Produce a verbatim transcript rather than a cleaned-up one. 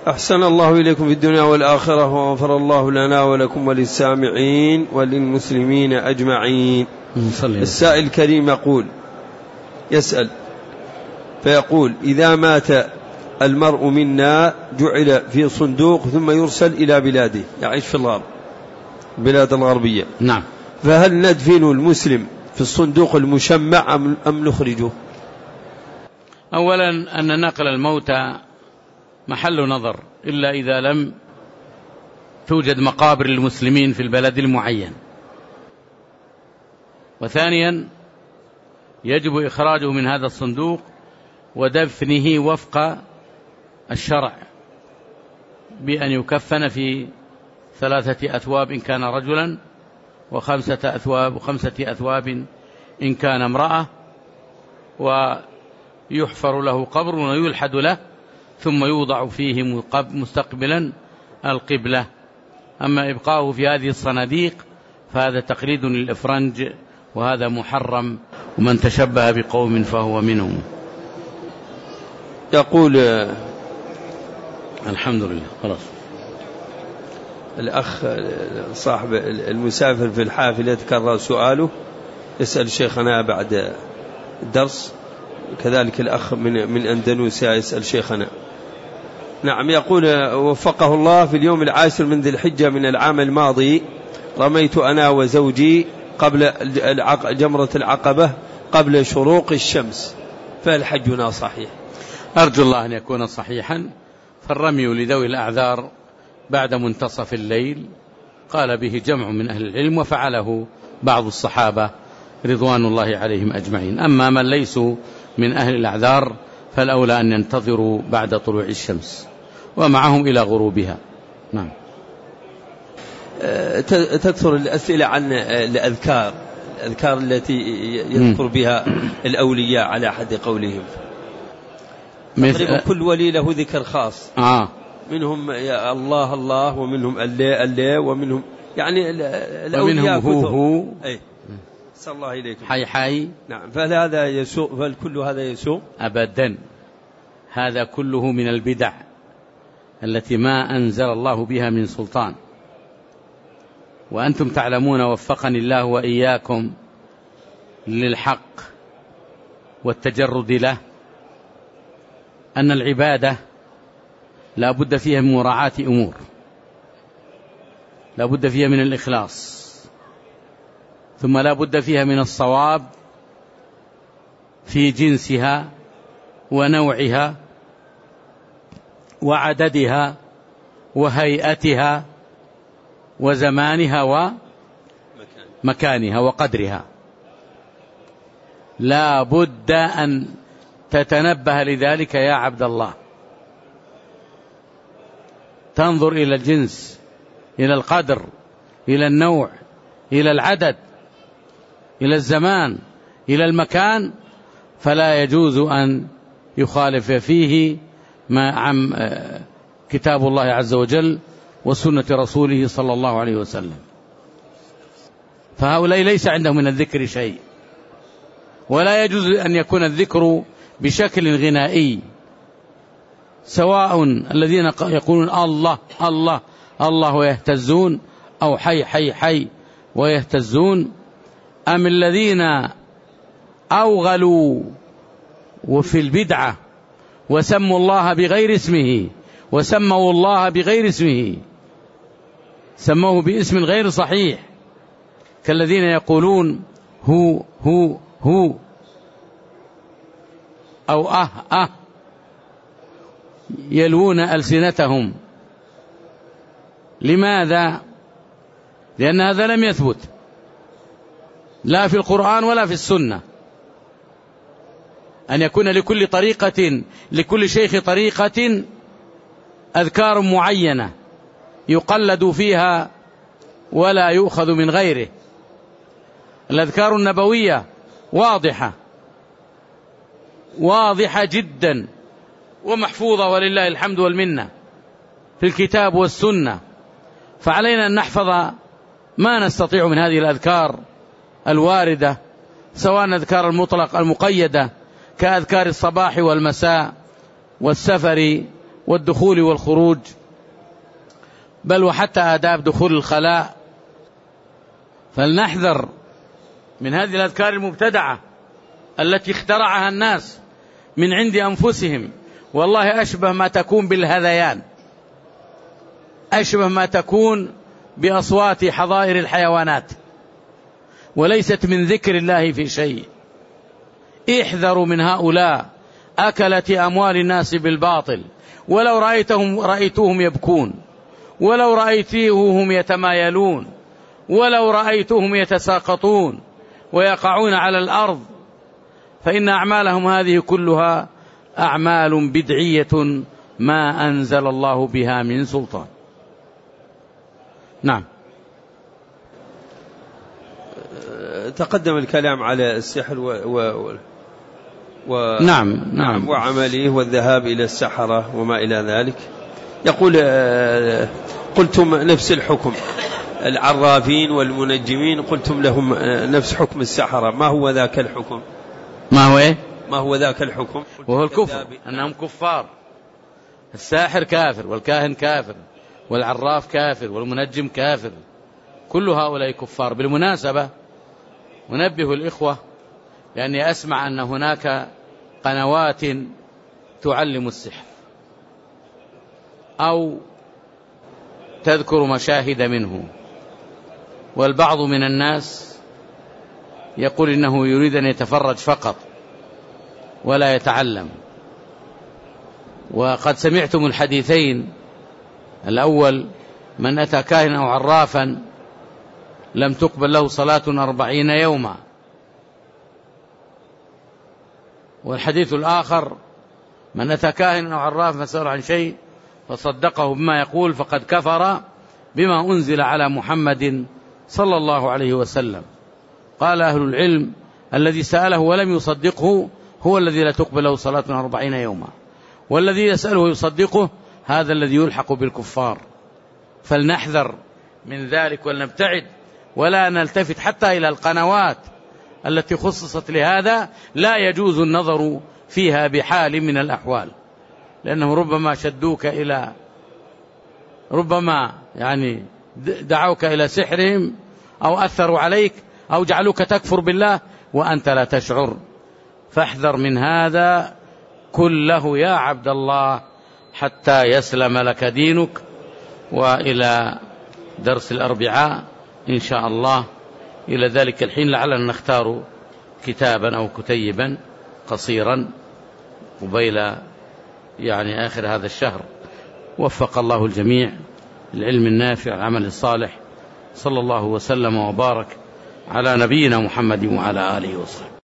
أحسن الله إليكم في الدنيا والآخرة، وغفر الله لنا ولكم وللسامعين وللمسلمين أجمعين. السائل الكريم يقول يسأل فيقول: إذا مات المرء منا جعل في صندوق ثم يرسل إلى بلاده، يعيش في الغرب، بلاد الغربية. نعم. فهل ندفن المسلم في الصندوق المشمع أم نخرجه؟ أولا أن نقل الموتى محل نظر إلا إذا لم توجد مقابر المسلمين في البلد المعين. وثانيا يجب إخراجه من هذا الصندوق ودفنه وفق الشرع، بأن يكفن في ثلاثة أثواب إن كان رجلا، وخمسة أثواب وخمسة أثواب إن كان امرأة، ويحفر له قبر ويلحد له ثم يوضع فيه مستقبلا القبلة. أما إبقاؤه في هذه الصناديق فهذا تقليد للإفرنج، وهذا محرم، ومن تشبه بقوم فهو منهم. يقول الحمد لله خلاص. الأخ صاحب المسافر في الحافلة يتكرر سؤاله، يسأل شيخنا بعد الدرس. كذلك الأخ من من أندونيسيا يسأل شيخنا. نعم. يقول: وفقه الله، في اليوم العاشر من ذي الحجة من العام الماضي رميت أنا وزوجي قبل جمرة العقبة قبل شروق الشمس، فهل حجنا صحيح؟ أرجو الله أن يكون صحيحا. فالرمي لذوي الأعذار بعد منتصف الليل قال به جمع من أهل العلم، وفعله بعض الصحابة رضوان الله عليهم أجمعين. أما من ليسوا من أهل الأعذار فالأولى أن ينتظروا بعد طلوع الشمس ومعهم إلى غروبها. نعم. تكثر الأسئلة عن الأذكار الأذكار التي يذكر بها الأولياء على حد قولهم. تقريبا كل ولي له ذكر خاص. آه. منهم يا الله الله، ومنهم الله الله، ومنهم يعني الأولياء ومنهم هو هو. أي. صلى الله إليكم. حي حي. نعم. فهل هذا يسوء؟ فهل كل هذا يسوء؟ أبدا. هذا كله من البدع التي ما أنزل الله بها من سلطان. وأنتم تعلمون وفقني الله وإياكم للحق والتجرد له أن العبادة لا بد فيها من مراعاة أمور، لا بد فيها من الإخلاص، ثم لا بد فيها من الصواب في جنسها ونوعها وعددها وهيئتها وزمانها ومكانها وقدرها. لا بد أن تتنبه لذلك يا عبد الله. تنظر إلى الجنس، إلى القدر، إلى النوع، إلى العدد، إلى الزمان، إلى المكان، فلا يجوز أن يخالف فيه ما عن كتاب الله عز وجل وسنة رسوله صلى الله عليه وسلم. فهؤلاء ليس عندهم من الذكر شيء، ولا يجوز أن يكون الذكر بشكل غنائي، سواء الذين يقولون الله الله الله ويهتزون، أو حي حي حي ويهتزون، أم الذين أوغلوا وفي البدعة وسموا الله بغير اسمه، وسموا الله بغير اسمه، سموه باسم غير صحيح، كالذين يقولون هو هو هو أو أه أه، يلوون ألسنتهم. لماذا؟ لأن هذا لم يثبت لا في القرآن ولا في السنة، أن يكون لكل طريقة لكل شيخ طريقة أذكار معينة يقلد فيها ولا يؤخذ من غيره. الأذكار النبوية واضحة واضحة جدا ومحفوظة ولله الحمد والمنة في الكتاب والسنة، فعلينا أن نحفظ ما نستطيع من هذه الأذكار الواردة، سواء أذكار المطلق المقيدة كأذكار الصباح والمساء والسفر والدخول والخروج، بل وحتى آداب دخول الخلاء. فلنحذر من هذه الأذكار المبتدعة التي اخترعها الناس من عند أنفسهم، والله أشبه ما تكون بالهذيان، أشبه ما تكون بأصوات حظائر الحيوانات، وليست من ذكر الله في شيء. احذروا من هؤلاء أكلة أموال الناس بالباطل، ولو رأيتهم رأيتوهم يبكون، ولو رأيتوهم يتمايلون، ولو رأيتوهم يتساقطون ويقعون على الأرض، فإن أعمالهم هذه كلها أعمال بدعية ما أنزل الله بها من سلطان. نعم. تقدم الكلام على السحر و... و... و... نعم نعم وعمله والذهاب إلى السحرة وما إلى ذلك. يقول قلتم نفس الحكم، العرافين والمنجمين قلتم لهم نفس حكم السحرة، ما هو ذاك الحكم؟ ما هو إيه؟ ما هو ذاك الحكم؟ وهو الكفر، أنهم كفار. الساحر كافر، والكاهن كافر، والعراف كافر، والمنجم كافر، كل هؤلاء كفار. بالمناسبة أنبه الإخوة، لأني أسمع أن هناك قنوات تعلم السحر أو تذكر مشاهد منه، والبعض من الناس يقول إنه يريد أن يتفرج فقط ولا يتعلم. وقد سمعتم الحديثين، الأول من أتى كاهنا أو عرافا لم تقبل له صلاة أربعين يوما، والحديث الآخر من أتى كاهنا أو عرافا فسأل عن شيء فصدقه بما يقول فقد كفر بما أنزل على محمد صلى الله عليه وسلم. قال أهل العلم الذي سأله ولم يصدقه هو الذي لا تقبل له صلاة أربعين يوما، والذي يسأله ويصدقه هذا الذي يلحق بالكفار. فلنحذر من ذلك ولنبتعد، ولا نلتفت حتى إلى القنوات التي خصصت لهذا، لا يجوز النظر فيها بحال من الأحوال، لأنه ربما شدوك إلى ربما يعني دعوك إلى سحرهم أو أثروا عليك أو جعلوك تكفر بالله وأنت لا تشعر. فاحذر من هذا كله يا عبد الله حتى يسلم لك دينك. وإلى درس الأربعاء إن شاء الله، إلى ذلك الحين لعلنا نختار كتابا أو كتيبا قصيرا قبيل يعني آخر هذا الشهر. وفق الله الجميع العلم النافع العمل الصالح. صلى الله وسلم وبارك على نبينا محمد وعلى آله وصحبه.